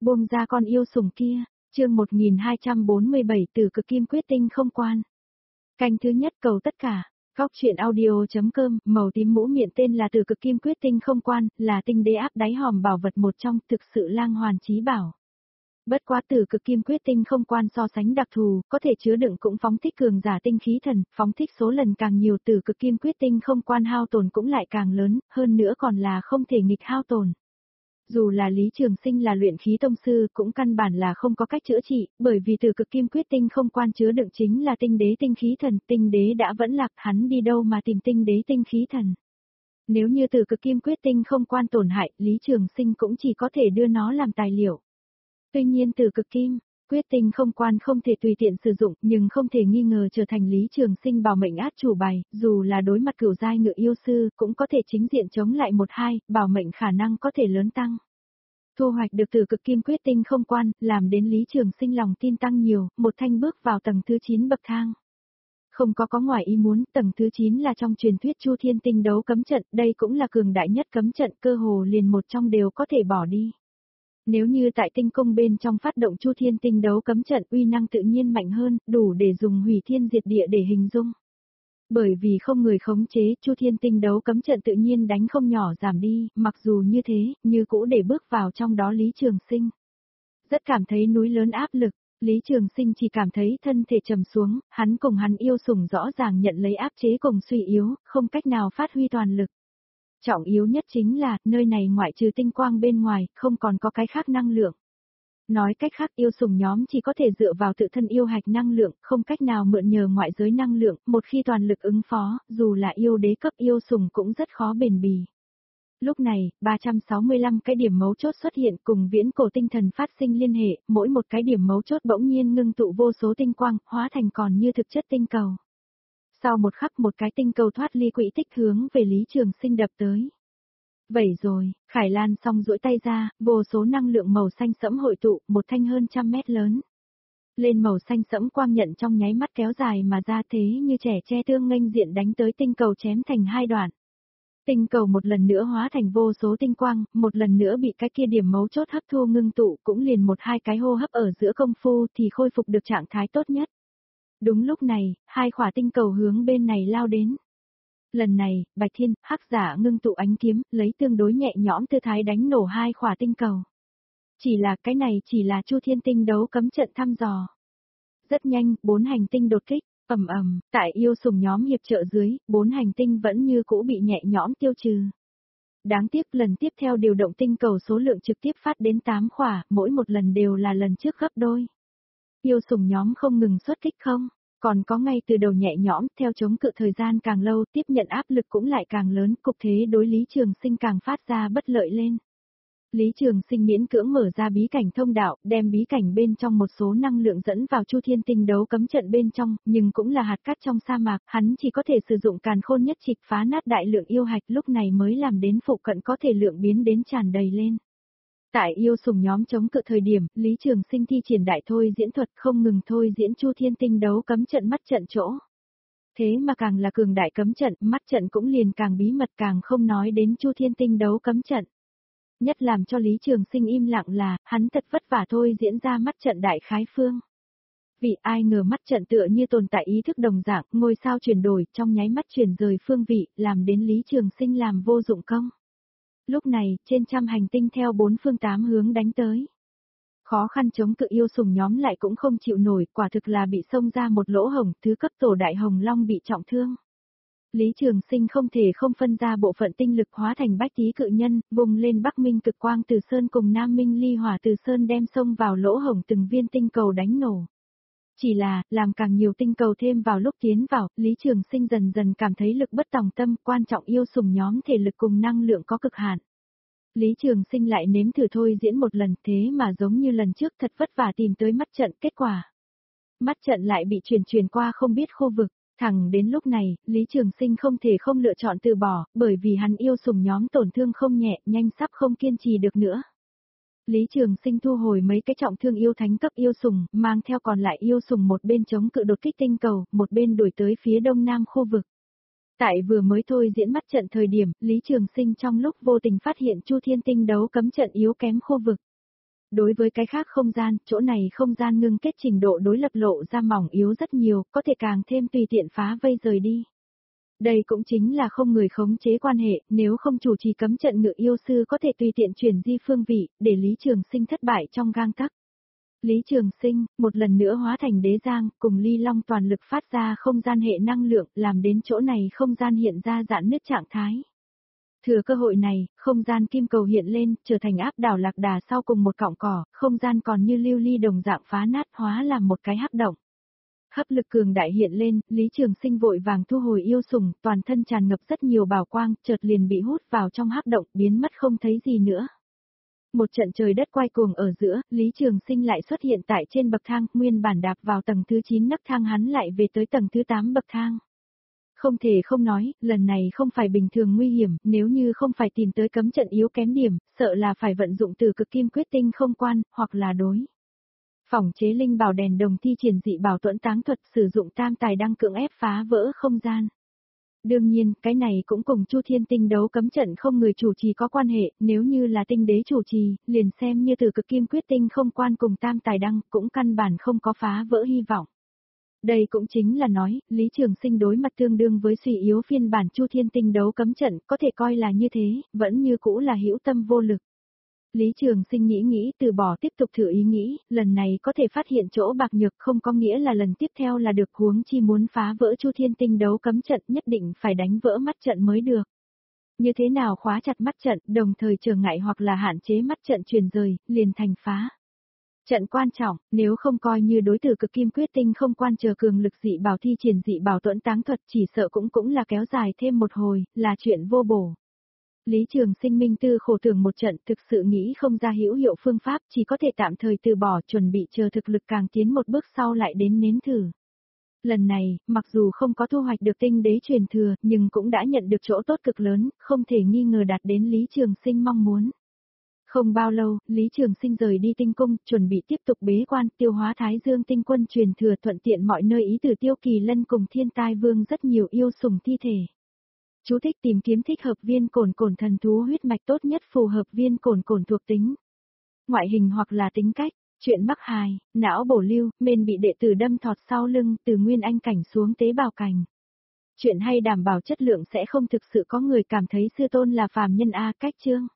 Buông ra con yêu sủng kia, chương 1247 Từ cực kim quyết tinh không quan. Canh thứ nhất cầu tất cả, góc chuyện audio.com, màu tím mũ miệng tên là Từ cực kim quyết tinh không quan, là tinh đế áp đáy hòm bảo vật một trong, thực sự lang hoàn chí bảo. Bất quá Từ cực kim quyết tinh không quan so sánh đặc thù, có thể chứa đựng cũng phóng thích cường giả tinh khí thần, phóng thích số lần càng nhiều, Từ cực kim quyết tinh không quan hao tổn cũng lại càng lớn, hơn nữa còn là không thể nghịch hao tổn. Dù là Lý Trường Sinh là luyện khí tông sư cũng căn bản là không có cách chữa trị, bởi vì Từ cực kim quyết tinh không quan chứa đựng chính là tinh đế tinh khí thần, tinh đế đã vẫn lạc, hắn đi đâu mà tìm tinh đế tinh khí thần. Nếu như Từ cực kim quyết tinh không quan tổn hại, Lý Trường Sinh cũng chỉ có thể đưa nó làm tài liệu. Tuy nhiên Từ cực kim quyết tinh không quan không thể tùy tiện sử dụng, nhưng không thể nghi ngờ trở thành Lý Trường Sinh bảo mệnh át chủ bài, dù là đối mặt cửu giai ngự yêu sư, cũng có thể chính diện chống lại 1-2, bảo mệnh khả năng có thể lớn tăng. Thu hoạch được Từ cực kim quyết tinh không quan, làm đến Lý Trường Sinh lòng tin tăng nhiều, một thanh bước vào tầng thứ 9 bậc thang. Không có ngoài ý muốn, tầng thứ 9 là trong truyền thuyết Chu Thiên Tinh đấu cấm trận, đây cũng là cường đại nhất cấm trận, cơ hồ liền một trong đều có thể bỏ đi. Nếu như tại tinh cung bên trong phát động Chu Thiên Tinh đấu cấm trận, uy năng tự nhiên mạnh hơn, đủ để dùng hủy thiên diệt địa để hình dung. Bởi vì không người khống chế, Chu Thiên Tinh đấu cấm trận tự nhiên đánh không nhỏ giảm đi, mặc dù như thế, như cũ để bước vào trong đó Lý Trường Sinh. Rất cảm thấy núi lớn áp lực, Lý Trường Sinh chỉ cảm thấy thân thể trầm xuống, hắn cùng hắn yêu sủng rõ ràng nhận lấy áp chế cùng suy yếu, không cách nào phát huy toàn lực. Trọng yếu nhất chính là, nơi này ngoại trừ tinh quang bên ngoài, không còn có cái khác năng lượng. Nói cách khác yêu sủng nhóm chỉ có thể dựa vào tự thân yêu hạch năng lượng, không cách nào mượn nhờ ngoại giới năng lượng, một khi toàn lực ứng phó, dù là yêu đế cấp yêu sủng cũng rất khó bền bì. Lúc này, 365 cái điểm mấu chốt xuất hiện cùng viễn cổ tinh thần phát sinh liên hệ, mỗi một cái điểm mấu chốt bỗng nhiên ngưng tụ vô số tinh quang, hóa thành còn như thực chất tinh cầu. Sau một khắc một cái tinh cầu thoát ly quỹ tích hướng về Lý Trường Sinh đập tới. Vậy rồi, Khải Lan song duỗi tay ra, vô số năng lượng màu xanh sẫm hội tụ, một thanh hơn 100 mét lớn. Lên màu xanh sẫm quang nhận trong nháy mắt kéo dài mà ra thế như trẻ tre tương nghênh diện đánh tới tinh cầu chém thành hai đoạn. Tinh cầu một lần nữa hóa thành vô số tinh quang, một lần nữa bị cái kia điểm mấu chốt hấp thu ngưng tụ, cũng liền 1-2 cái hô hấp ở giữa công phu thì khôi phục được trạng thái tốt nhất. Đúng lúc này, 2 khỏa tinh cầu hướng bên này lao đến. Lần này, Bạch Thiên, Hắc Giả ngưng tụ ánh kiếm, lấy tương đối nhẹ nhõm tư thái đánh nổ 2 khỏa tinh cầu. Chỉ là cái này chỉ là Chu Thiên Tinh đấu cấm trận thăm dò. Rất nhanh, 4 hành tinh đột kích, ầm, tại yêu sủng nhóm hiệp trợ dưới, 4 hành tinh vẫn như cũ bị nhẹ nhõm tiêu trừ. Đáng tiếc lần tiếp theo điều động tinh cầu số lượng trực tiếp phát đến 8 khỏa, mỗi một lần đều là lần trước gấp đôi. Yêu sủng nhóm không ngừng xuất kích không? Còn có ngay từ đầu nhẹ nhõm, theo chống cự thời gian càng lâu, tiếp nhận áp lực cũng lại càng lớn, cục thế đối Lý Trường Sinh càng phát ra bất lợi lên. Lý Trường Sinh miễn cưỡng mở ra bí cảnh thông đạo, đem bí cảnh bên trong một số năng lượng dẫn vào Chu Thiên Tinh đấu cấm trận bên trong, nhưng cũng là hạt cát trong sa mạc, hắn chỉ có thể sử dụng càn khôn nhất trịch phá nát đại lượng yêu hạch, lúc này mới làm đến phụ cận có thể lượng biến đến tràn đầy lên. Tại yêu sủng nhóm chống cự thời điểm, Lý Trường Sinh thi triển đại thôi diễn thuật không ngừng thôi diễn Chu Thiên Tinh đấu cấm trận mắt trận chỗ. Thế mà càng là cường đại cấm trận, mắt trận cũng liền càng bí mật, càng không nói đến Chu Thiên Tinh đấu cấm trận. Nhất làm cho Lý Trường Sinh im lặng là, hắn thật vất vả thôi diễn ra mắt trận đại khái phương. Vì ai ngờ mắt trận tựa như tồn tại ý thức đồng dạng, ngôi sao chuyển đổi, trong nháy mắt chuyển rời phương vị, làm đến Lý Trường Sinh làm vô dụng công. Lúc này, trên trăm hành tinh theo 4 phương 8 hướng đánh tới. Khó khăn chống cự yêu sủng nhóm lại cũng không chịu nổi, quả thực là bị xông ra một lỗ hổng, thứ cấp tổ đại hồng long bị trọng thương. Lý Trường Sinh không thể không phân ra bộ phận tinh lực hóa thành bách tí cự nhân, vùng lên Bắc Minh cực quang từ sơn cùng Nam Minh ly hỏa từ sơn đem xông vào lỗ hổng từng viên tinh cầu đánh nổ. Chỉ là, làm càng nhiều tinh cầu thêm vào lúc tiến vào, Lý Trường Sinh dần dần cảm thấy lực bất tòng tâm, quan trọng yêu sủng nhóm thể lực cùng năng lượng có cực hạn. Lý Trường Sinh lại nếm thử thôi diễn một lần, thế mà giống như lần trước thật vất vả tìm tới mắt trận, kết quả. Mắt trận lại bị chuyển qua không biết khu vực, thẳng đến lúc này, Lý Trường Sinh không thể không lựa chọn từ bỏ, bởi vì hắn yêu sủng nhóm tổn thương không nhẹ, nhanh sắp không kiên trì được nữa. Lý Trường Sinh thu hồi mấy cái trọng thương yêu thánh cấp yêu sủng, mang theo còn lại yêu sủng một bên chống cự đột kích tinh cầu, một bên đuổi tới phía đông nam khu vực. Tại vừa mới thôi diễn mắt trận thời điểm, Lý Trường Sinh trong lúc vô tình phát hiện Chu Thiên Tinh đấu cấm trận yếu kém khu vực. Đối với cái khác không gian, chỗ này không gian ngưng kết trình độ đối lập lộ ra mỏng yếu rất nhiều, có thể càng thêm tùy tiện phá vây rời đi. Đây cũng chính là không người khống chế quan hệ, nếu không chủ trì cấm trận ngự yêu sư có thể tùy tiện chuyển di phương vị, để Lý Trường Sinh thất bại trong gang tấc. Lý Trường Sinh, một lần nữa hóa thành đế giang, cùng Ly Long toàn lực phát ra không gian hệ năng lượng, làm đến chỗ này không gian hiện ra giãn nứt trạng thái. Thừa cơ hội này, không gian kim cầu hiện lên, trở thành áp đảo lạc đà sau cùng một cọng cỏ, không gian còn như lưu ly đồng dạng phá nát hóa làm một cái hắc động. Hấp lực cường đại hiện lên, Lý Trường Sinh vội vàng thu hồi yêu sủng, toàn thân tràn ngập rất nhiều bảo quang, chợt liền bị hút vào trong hắc động, biến mất không thấy gì nữa. Một trận trời đất quay cuồng ở giữa, Lý Trường Sinh lại xuất hiện tại trên bậc thang, nguyên bản đạp vào tầng thứ 9 nấc thang hắn lại về tới tầng thứ 8 bậc thang. Không thể không nói, lần này không phải bình thường nguy hiểm, nếu như không phải tìm tới cấm trận yếu kém điểm, sợ là phải vận dụng từ cực kim quyết tinh không quan, hoặc là đối. Phỏng chế linh bảo đèn đồng thi triển dị bảo tuẫn táng thuật sử dụng tam tài đăng cưỡng ép phá vỡ không gian. Đương nhiên, cái này cũng cùng Chu Thiên Tinh đấu cấm trận không người chủ trì có quan hệ, nếu như là tinh đế chủ trì, liền xem như từ cực kim quyết tinh không quan cùng tam tài đăng, cũng căn bản không có phá vỡ hy vọng. Đây cũng chính là nói, Lý Trường Sinh đối mặt tương đương với suy yếu phiên bản Chu Thiên Tinh đấu cấm trận, có thể coi là như thế, vẫn như cũ là hữu tâm vô lực. Lý Trường Sinh nghĩ từ bỏ tiếp tục thử ý nghĩ, lần này có thể phát hiện chỗ bạc nhược không có nghĩa là lần tiếp theo là được, huống chi muốn phá vỡ Chu Thiên Tinh đấu cấm trận nhất định phải đánh vỡ mắt trận mới được. Như thế nào khóa chặt mắt trận, đồng thời trở ngại hoặc là hạn chế mắt trận truyền rời, liền thành phá. Trận quan trọng, nếu không coi như đối tử cực kim quyết tinh không quan chờ cường lực dị bảo thi triển dị bảo tuẫn táng thuật chỉ sợ cũng là kéo dài thêm một hồi, là chuyện vô bổ. Lý Trường Sinh minh tư khổ tưởng một trận thực sự nghĩ không ra hữu hiệu phương pháp chỉ có thể tạm thời từ bỏ chuẩn bị chờ thực lực càng tiến một bước sau lại đến nếm thử. Lần này, mặc dù không có thu hoạch được tinh đế truyền thừa nhưng cũng đã nhận được chỗ tốt cực lớn, không thể nghi ngờ đạt đến Lý Trường Sinh mong muốn. Không bao lâu, Lý Trường Sinh rời đi tinh cung, chuẩn bị tiếp tục bế quan tiêu hóa Thái Dương tinh quân truyền thừa thuận tiện mọi nơi ý từ Tiêu Kỳ Lân cùng Thiên Tai Vương rất nhiều yêu sủng thi thể. Chú thích tìm kiếm thích hợp viên cổn thần thú huyết mạch tốt nhất phù hợp viên cổn thuộc tính. Ngoại hình hoặc là tính cách, chuyện mắc hài, não bổ lưu, mên bị đệ tử đâm thọt sau lưng từ nguyên anh cảnh xuống tế bào cảnh. Chuyện hay đảm bảo chất lượng sẽ không thực sự có người cảm thấy sư tôn là phàm nhân A cách chương.